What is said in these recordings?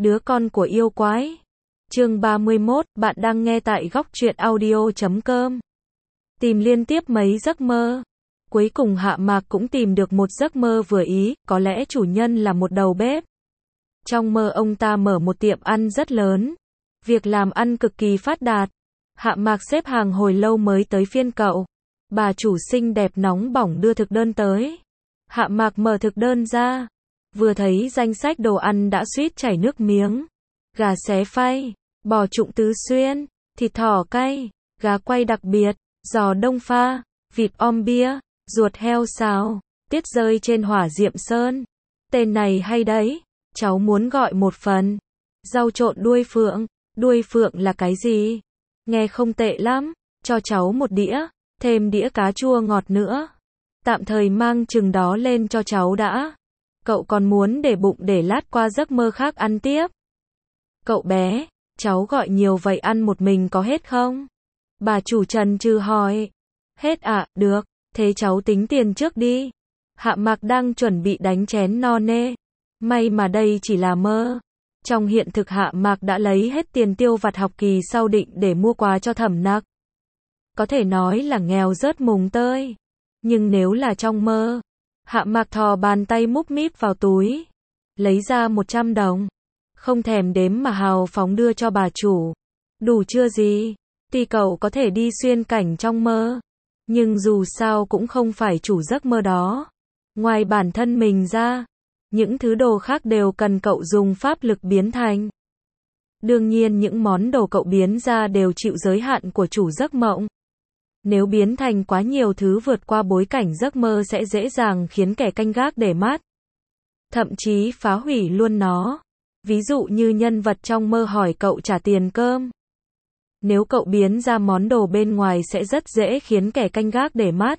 Đứa con của yêu quái. Chương 31, bạn đang nghe tại góc truyện audio.com. Tìm liên tiếp mấy giấc mơ. Cuối cùng Hạ Mạc cũng tìm được một giấc mơ vừa ý, có lẽ chủ nhân là một đầu bếp. Trong mơ ông ta mở một tiệm ăn rất lớn. Việc làm ăn cực kỳ phát đạt. Hạ Mạc xếp hàng hồi lâu mới tới phiên cậu. Bà chủ xinh đẹp nóng bỏng đưa thực đơn tới. Hạ Mạc mở thực đơn ra. Vừa thấy danh sách đồ ăn đã suýt chảy nước miếng. Gà xé phay, bò trụng tứ xuyên, thịt thỏ cay, gà quay đặc biệt, giò đông pha, vịt om bia, ruột heo xào, tiết rơi trên hỏa diệm sơn. Tên này hay đấy, cháu muốn gọi một phần. Rau trộn đuôi phượng là cái gì? Nghe không tệ lắm, cho cháu một đĩa, thêm đĩa cá chua ngọt nữa. Tạm thời mang chừng đó lên cho cháu đã. Cậu còn muốn để bụng để lát qua giấc mơ khác ăn tiếp. Cậu bé, cháu gọi nhiều vậy ăn một mình có hết không? Bà chủ chần chừ hỏi. Hết ạ, được, thế cháu tính tiền trước đi. Hạ Mạc đang chuẩn bị đánh chén no nê. May mà đây chỉ là mơ. Trong hiện thực Hạ Mạc đã lấy hết tiền tiêu vặt học kỳ sau định để mua quà cho Thẩm Nặc. Có thể nói là nghèo rớt mùng tơi. Nhưng nếu là trong mơ, Hạ Mạc thò bàn tay múc míp vào túi, lấy ra 100 đồng, không thèm đếm mà hào phóng đưa cho bà chủ. Đủ chưa gì? Tuy cậu có thể đi xuyên cảnh trong mơ, nhưng dù sao cũng không phải chủ giấc mơ đó. Ngoài bản thân mình ra, những thứ đồ khác đều cần cậu dùng pháp lực biến thành. Đương nhiên những món đồ cậu biến ra đều chịu giới hạn của chủ giấc mộng. Nếu biến thành quá nhiều thứ vượt qua bối cảnh giấc mơ sẽ dễ dàng khiến kẻ canh gác để mắt. Thậm chí phá hủy luôn nó. Ví dụ như nhân vật trong mơ hỏi cậu trả tiền cơm. Nếu cậu biến ra món đồ bên ngoài sẽ rất dễ khiến kẻ canh gác để mắt.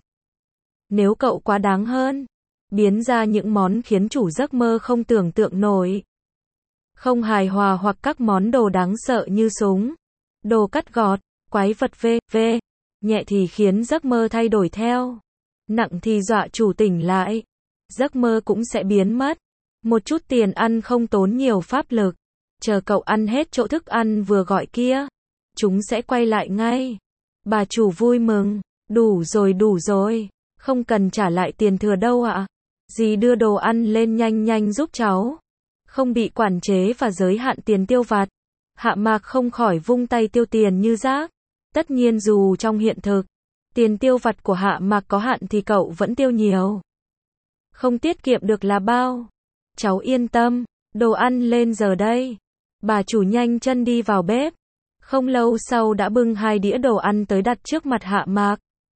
Nếu cậu quá đáng hơn, biến ra những món khiến chủ giấc mơ không tưởng tượng nổi, không hài hòa hoặc các món đồ đáng sợ như súng, đồ cắt gọt, quái vật v.v. Nhẹ thì khiến giấc mơ thay đổi theo. Nặng thì dọa chủ tỉnh lại. Giấc mơ cũng sẽ biến mất. Một chút tiền ăn không tốn nhiều pháp lực. Chờ cậu ăn hết chỗ thức ăn vừa gọi kia, chúng sẽ quay lại ngay. Bà chủ vui mừng. Đủ rồi. Không cần trả lại tiền thừa đâu ạ. Dì đưa đồ ăn lên nhanh giúp cháu. Không bị quản chế và giới hạn tiền tiêu vặt. Hạ Mạc không khỏi vung tay tiêu tiền như rác. Tất nhiên dù trong hiện thực, tiền tiêu vặt của Hạ Mạc có hạn thì cậu vẫn tiêu nhiều. Không tiết kiệm được là bao. Cháu yên tâm, đồ ăn lên giờ đây. Bà chủ nhanh chân đi vào bếp. Không lâu sau đã bưng 2 đĩa đồ ăn tới đặt trước mặt Hạ Mạc.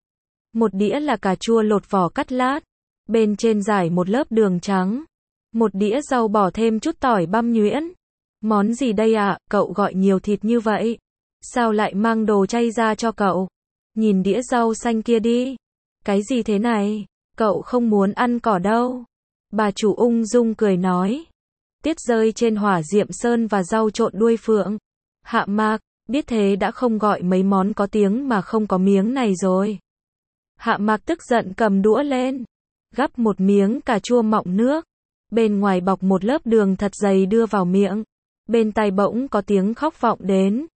Một đĩa là cà chua lột vỏ cắt lát. Bên trên rải một lớp đường trắng. Một đĩa rau bỏ thêm chút tỏi băm nhuyễn. Món gì đây ạ? Cậu gọi nhiều thịt như vậy. Sao lại mang đồ chay ra cho cậu? Nhìn đĩa rau xanh kia đi. Cái gì thế này? Cậu không muốn ăn cỏ đâu. Bà chủ ung dung cười nói. Tiết rơi trên hỏa diệm sơn và rau trộn đuôi phượng. Hạ Mạc, biết thế đã không gọi mấy món có tiếng mà không có miếng này rồi. Hạ Mạc tức giận cầm đũa lên. Gắp một miếng cà chua mọng nước. Bên ngoài bọc một lớp đường thật dày đưa vào miệng. Bên tai bỗng có tiếng khóc vọng đến.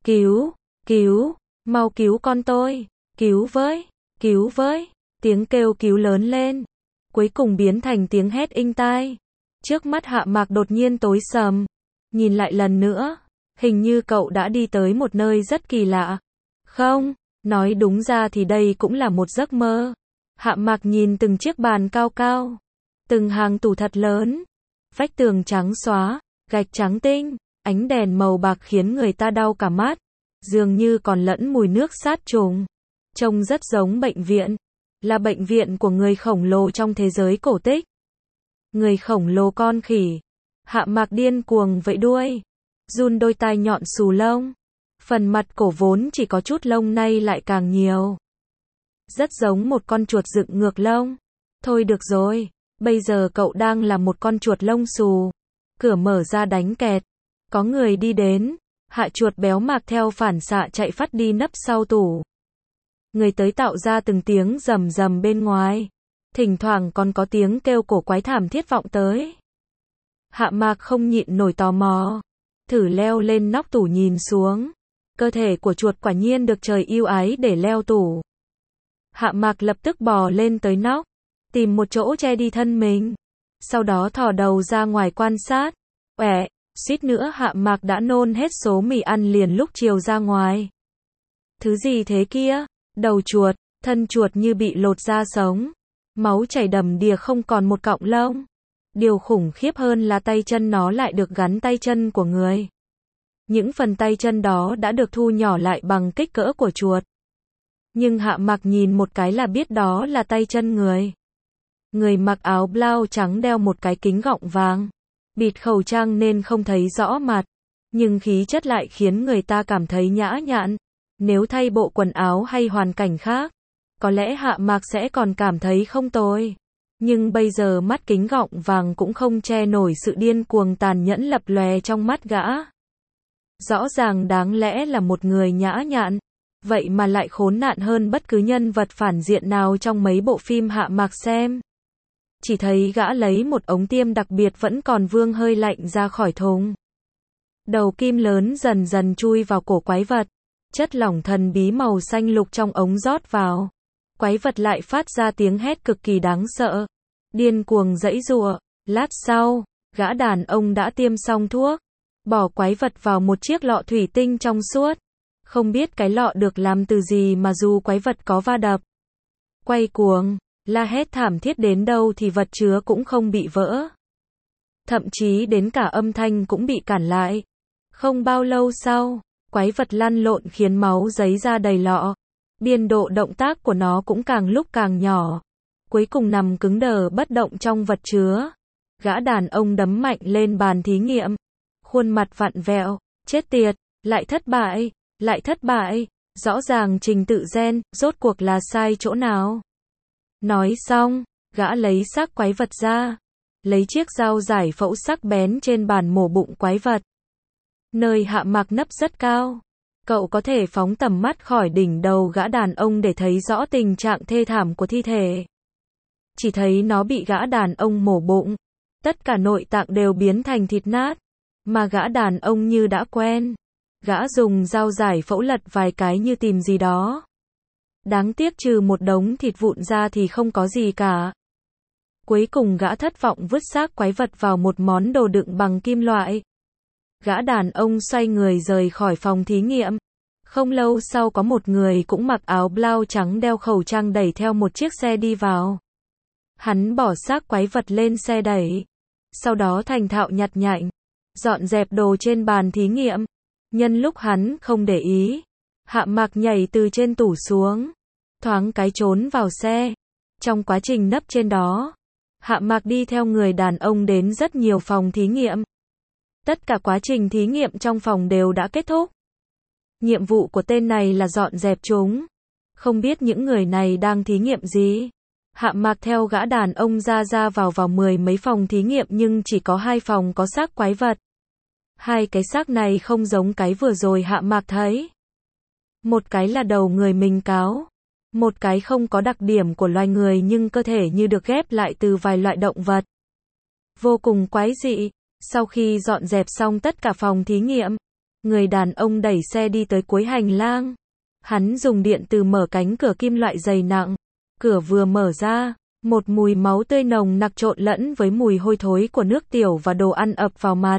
Cứu, mau cứu con tôi, cứu với, tiếng kêu cứu lớn lên, cuối cùng biến thành tiếng hét inh tai. Trước mắt Hạ Mạc đột nhiên tối sầm, nhìn lại lần nữa, hình như cậu đã đi tới một nơi rất kỳ lạ. Không, nói đúng ra thì đây cũng là một giấc mơ. Hạ Mạc nhìn từng chiếc bàn cao cao, từng hàng tủ thật lớn, vách tường trắng xóa, gạch trắng tinh, ánh đèn màu bạc khiến người ta đau cả mắt. Dường như còn lẫn mùi nước sát trùng. Trông rất giống bệnh viện. Là bệnh viện của người khổng lồ trong thế giới cổ tích. Người khổng lồ con khỉ. Hạ Mạc điên cuồng vẫy đuôi. Run đôi tai nhọn xù lông. Phần mặt cổ vốn chỉ có chút lông nay lại càng nhiều. Rất giống một con chuột dựng ngược lông. Thôi được rồi. Bây giờ cậu đang là một con chuột lông xù. Cửa mở ra đánh kẹt. Có người đi đến. Hạ chuột béo Mạc theo phản xạ chạy phắt đi nấp sau tủ. Người tới tạo ra từng tiếng rầm rầm bên ngoài. Thỉnh thoảng còn có tiếng kêu cổ quái thảm thiết vọng tới. Hạ Mạc không nhịn nổi tò mò, thử leo lên nóc tủ nhìn xuống. Cơ thể của chuột quả nhiên được trời ưu ái để leo tủ. Hạ Mạc lập tức bò lên tới nóc, tìm một chỗ che đi thân mình. Sau đó thò đầu ra ngoài quan sát. Uể, suýt nữa Hạ Mạc đã nôn hết số mì ăn liền lúc chiều ra ngoài. Thứ gì thế kia? Đầu chuột, thân chuột như bị lột da sống. Máu chảy đầm đìa không còn một cọng lông. Điều khủng khiếp hơn là tay chân nó lại được gắn tay chân của người. Những phần tay chân đó đã được thu nhỏ lại bằng kích cỡ của chuột. Nhưng Hạ Mạc nhìn một cái là biết đó là tay chân người. Người mặc áo blau trắng đeo một cái kính gọng vàng. Bịt khẩu trang nên không thấy rõ mặt. Nhưng khí chất lại khiến người ta cảm thấy nhã nhặn. Nếu thay bộ quần áo hay hoàn cảnh khác, có lẽ Hạ Mạc sẽ còn cảm thấy không tồi. Nhưng bây giờ mắt kính gọng vàng cũng không che nổi sự điên cuồng tàn nhẫn lập lòe trong mắt gã. Rõ ràng đáng lẽ là một người nhã nhặn, vậy mà lại khốn nạn hơn bất cứ nhân vật phản diện nào trong mấy bộ phim Hạ Mạc xem. Chỉ thấy gã lấy một ống tiêm đặc biệt vẫn còn vương hơi lạnh ra khỏi thùng. Đầu kim lớn dần dần chui vào cổ quái vật. Chất lỏng thần bí màu xanh lục trong ống rót vào. Quái vật lại phát ra tiếng hét cực kỳ đáng sợ. Điên cuồng giãy giụa. Lát sau, gã đàn ông đã tiêm xong thuốc. Bỏ quái vật vào một chiếc lọ thủy tinh trong suốt. Không biết cái lọ được làm từ gì mà dù quái vật có va đập, quay cuồng, la hét thảm thiết đến đâu thì vật chứa cũng không bị vỡ. Thậm chí đến cả âm thanh cũng bị cản lại. Không bao lâu sau, quái vật lăn lộn khiến máu giấy ra đầy lọ. Biên độ động tác của nó cũng càng lúc càng nhỏ. Cuối cùng nằm cứng đờ bất động trong vật chứa. Gã đàn ông đấm mạnh lên bàn thí nghiệm. Khuôn mặt vặn vẹo. Chết tiệt, lại thất bại. Rõ ràng trình tự gen, rốt cuộc là sai chỗ nào? Nói xong, gã lấy xác quái vật ra. Lấy chiếc dao giải phẫu sắc bén trên bàn mổ bụng quái vật. Nơi Hạ Mạc nấp rất cao. Cậu có thể phóng tầm mắt khỏi đỉnh đầu gã đàn ông để thấy rõ tình trạng thê thảm của thi thể. Chỉ thấy nó bị gã đàn ông mổ bụng. Tất cả nội tạng đều biến thành thịt nát. Mà gã đàn ông như đã quen. Gã dùng dao giải phẫu lật vài cái như tìm gì đó. Đáng tiếc trừ một đống thịt vụn ra thì không có gì cả. Cuối cùng gã thất vọng vứt xác quái vật vào một món đồ đựng bằng kim loại. Gã đàn ông xoay người rời khỏi phòng thí nghiệm. Không lâu sau có một người cũng mặc áo blau trắng đeo khẩu trang đẩy theo một chiếc xe đi vào. Hắn bỏ xác quái vật lên xe đẩy. Sau đó thành thạo nhặt nhạnh, dọn dẹp đồ trên bàn thí nghiệm. Nhân lúc hắn không để ý, Hạ Mạc nhảy từ trên tủ xuống, thoáng cái trốn vào xe. Trong quá trình nấp trên đó, Hạ Mạc đi theo người đàn ông đến rất nhiều phòng thí nghiệm. Tất cả quá trình thí nghiệm trong phòng đều đã kết thúc. Nhiệm vụ của tên này là dọn dẹp chúng. Không biết những người này đang thí nghiệm gì. Hạ Mạc theo gã đàn ông ra vào mười mấy phòng thí nghiệm nhưng chỉ có 2 phòng có xác quái vật. 2 cái xác này không giống cái vừa rồi Hạ Mạc thấy. Một cái là đầu người mình cáo. Một cái không có đặc điểm của loài người nhưng cơ thể như được ghép lại từ vài loại động vật. Vô cùng quái dị. Sau khi dọn dẹp xong tất cả phòng thí nghiệm, người đàn ông đẩy xe đi tới cuối hành lang. Hắn dùng điện từ mở cánh cửa kim loại dày nặng. Cửa vừa mở ra, một mùi máu tươi nồng nặc trộn lẫn với mùi hôi thối của nước tiểu và đồ ăn ập vào mặt.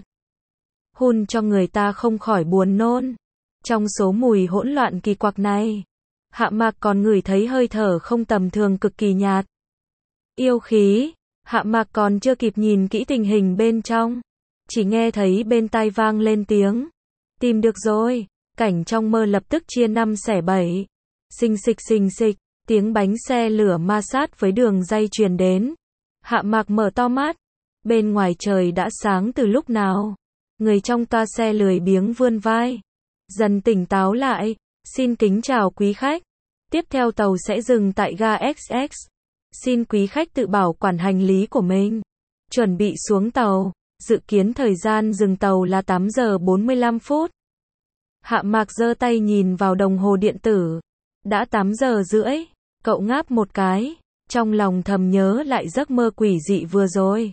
Hun cho người ta không khỏi buồn nôn. Trong số mùi hỗn loạn kỳ quặc này, Hạ Mạc còn ngửi thấy hơi thở không tầm thường cực kỳ nhạt. Yêu khí. Hạ Mạc còn chưa kịp nhìn kỹ tình hình bên trong, chỉ nghe thấy bên tai vang lên tiếng. Tìm được rồi. Cảnh trong mơ lập tức chia 5 xẻ 7. Xình xịch, tiếng bánh xe lửa ma sát với đường dây truyền đến. Hạ Mạc mở to mắt. Bên ngoài trời đã sáng từ lúc nào. Người trong toa xe lười biếng vươn vai. Dần tỉnh táo lại. Xin kính chào quý khách. Tiếp theo tàu sẽ dừng tại ga XX. Xin quý khách tự bảo quản hành lý của mình. Chuẩn bị xuống tàu. Dự kiến thời gian dừng tàu là 8 giờ 45 phút. Hạ Mạc giơ tay nhìn vào đồng hồ điện tử. Đã 8 giờ rưỡi. Cậu ngáp một cái. Trong lòng thầm nhớ lại giấc mơ quỷ dị vừa rồi.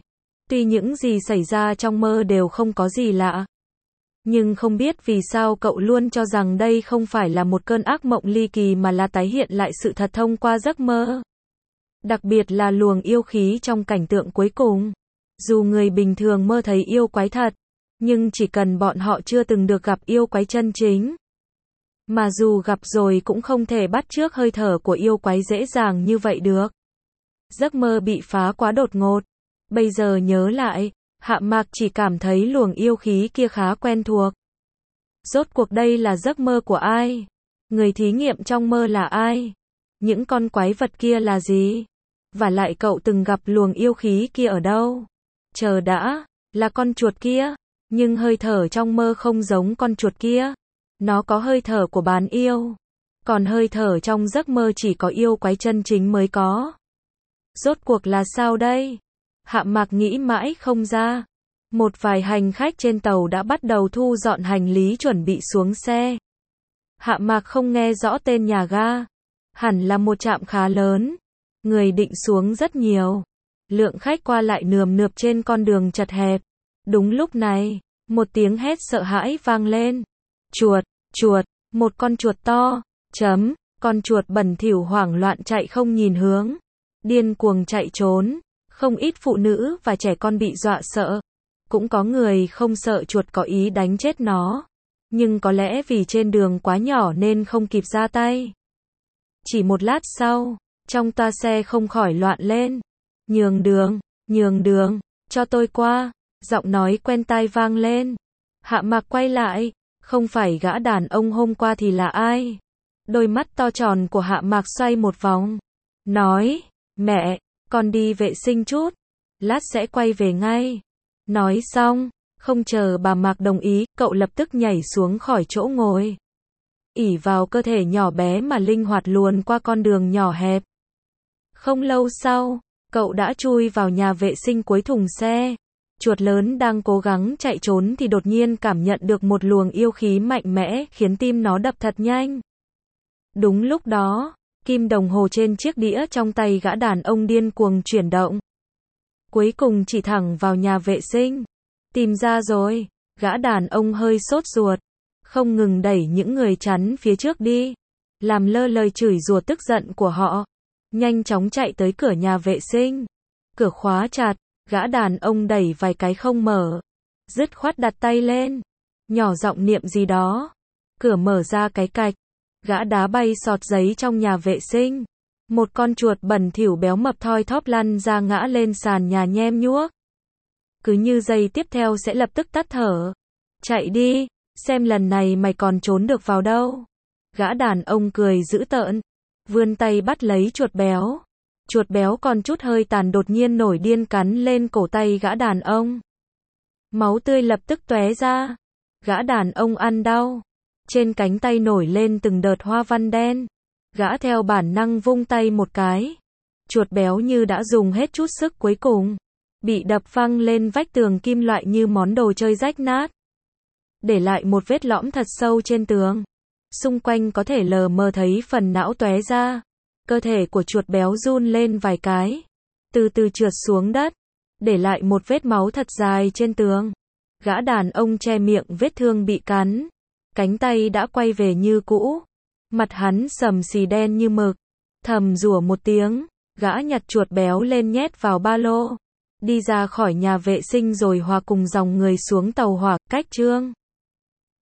Tuy những gì xảy ra trong mơ đều không có gì lạ, nhưng không biết vì sao cậu luôn cho rằng đây không phải là một cơn ác mộng ly kỳ mà là tái hiện lại sự thật thông qua giấc mơ. Đặc biệt là luồng yêu khí trong cảnh tượng cuối cùng. Dù người bình thường mơ thấy yêu quái thật, nhưng chỉ cần bọn họ chưa từng được gặp yêu quái chân chính. Mà dù gặp rồi cũng không thể bắt chước hơi thở của yêu quái dễ dàng như vậy được. Giấc mơ bị phá quá đột ngột. Bây giờ nhớ lại, Hạ Mạc chỉ cảm thấy luồng yêu khí kia khá quen thuộc. Rốt cuộc đây là giấc mơ của ai? Người thí nghiệm trong mơ là ai? Những con quái vật kia là gì? Và lại cậu từng gặp luồng yêu khí kia ở đâu? Chờ đã, là con chuột kia, nhưng hơi thở trong mơ không giống con chuột kia. Nó có hơi thở của bán yêu, còn hơi thở trong giấc mơ chỉ có yêu quái chân chính mới có. Rốt cuộc là sao đây? Hạ Mạc nghĩ mãi không ra. Một vài hành khách trên tàu đã bắt đầu thu dọn hành lý chuẩn bị xuống xe. Hạ Mạc không nghe rõ tên nhà ga. Hẳn là một trạm khá lớn. Người định xuống rất nhiều. Lượng khách qua lại nườm nượp trên con đường chật hẹp. Đúng lúc này, một tiếng hét sợ hãi vang lên. Chuột, chuột, một con chuột to. Con chuột bẩn thỉu hoảng loạn chạy không nhìn hướng. Điên cuồng chạy trốn. Không ít phụ nữ và trẻ con bị dọa sợ. Cũng có người không sợ chuột có ý đánh chết nó. Nhưng có lẽ vì trên đường quá nhỏ nên không kịp ra tay. Chỉ một lát sau, trong toa xe không khỏi loạn lên. Nhường đường, cho tôi qua. Giọng nói quen tai vang lên. Hạ Mạc quay lại, không phải gã đàn ông hôm qua thì là ai? Đôi mắt to tròn của Hạ Mạc xoay một vòng. Nói, mẹ, con đi vệ sinh chút. Lát sẽ quay về ngay. Nói xong, không chờ bà Mạc đồng ý, cậu lập tức nhảy xuống khỏi chỗ ngồi. Ỷ vào cơ thể nhỏ bé mà linh hoạt luồn qua con đường nhỏ hẹp. Không lâu sau, cậu đã chui vào nhà vệ sinh cuối thùng xe. Chuột lớn đang cố gắng chạy trốn thì đột nhiên cảm nhận được một luồng yêu khí mạnh mẽ khiến tim nó đập thật nhanh. Đúng lúc đó, kim đồng hồ trên chiếc đĩa trong tay gã đàn ông điên cuồng chuyển động. Cuối cùng chỉ thẳng vào nhà vệ sinh. Tìm ra rồi, gã đàn ông hơi sốt ruột. Không ngừng đẩy những người chắn phía trước đi. Làm lơ lời chửi rủa tức giận của họ. Nhanh chóng chạy tới cửa nhà vệ sinh. Cửa khóa chặt, gã đàn ông đẩy vài cái không mở. Dứt khoát đặt tay lên. Nhỏ giọng niệm gì đó. Cửa mở ra cái cạch. Gã đá bay sọt giấy trong nhà vệ sinh. Một con chuột bẩn thỉu béo mập thoi thóp lăn ra ngã lên sàn nhà nhem nhuốc. Cứ như giây tiếp theo sẽ lập tức tắt thở. Chạy đi, xem lần này mày còn trốn được vào đâu. Gã đàn ông cười dữ tợn. Vươn tay bắt lấy chuột béo. Chuột béo còn chút hơi tàn đột nhiên nổi điên cắn lên cổ tay gã đàn ông. Máu tươi lập tức tóe ra. Gã đàn ông ăn đau. Trên cánh tay nổi lên từng đợt hoa văn đen. Gã theo bản năng vung tay một cái. Chuột béo như đã dùng hết chút sức cuối cùng. Bị đập văng lên vách tường kim loại như món đồ chơi rách nát. Để lại một vết lõm thật sâu trên tường. Xung quanh có thể lờ mờ thấy phần não tóe ra. Cơ thể của chuột béo run lên vài cái. Từ từ trượt xuống đất. Để lại một vết máu thật dài trên tường. Gã đàn ông che miệng vết thương bị cắn. Cánh tay đã quay về như cũ. Mặt hắn sầm xì đen như mực. Thầm rủa một tiếng. Gã nhặt chuột béo lên nhét vào ba lô. Đi ra khỏi nhà vệ sinh rồi hòa cùng dòng người xuống tàu hỏa. Cách chương